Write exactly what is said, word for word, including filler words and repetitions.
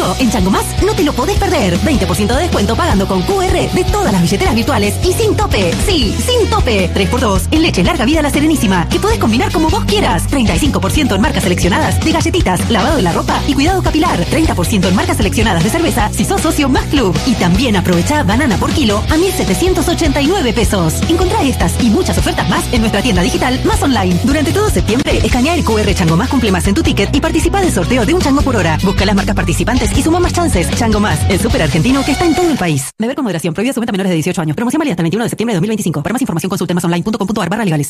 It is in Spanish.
Solo en Chango Más no te lo podés perder. veinte por ciento de descuento pagando con Q R de todas las billeteras virtuales y sin tope. Sí, sin tope. tres por dos en leche larga vida La Serenísima, que podés combinar como vos quieras. treinta y cinco por ciento en marcas seleccionadas de galletitas, lavado de la ropa y cuidado capilar. treinta por ciento en marcas seleccionadas de cerveza si sos socio Más Club. Y también aprovecha banana por kilo a mil setecientos ochenta y nueve pesos. Encontrá estas y muchas ofertas más en nuestra tienda digital Más Online. Durante todo septiembre, escanea el Q R Chango Más Cumple Más en tu ticket y participa del sorteo de un chango por hora. Busca las marcas participantes y suma más chances. Chango Más, el súper argentino que está en todo el país. Beber con moderación. Prohibida su venta a menores de dieciocho años. Promoción válida hasta el veintiuno de septiembre de dos mil veinticinco. Para más información consulte masonline punto com punto ar barra legales.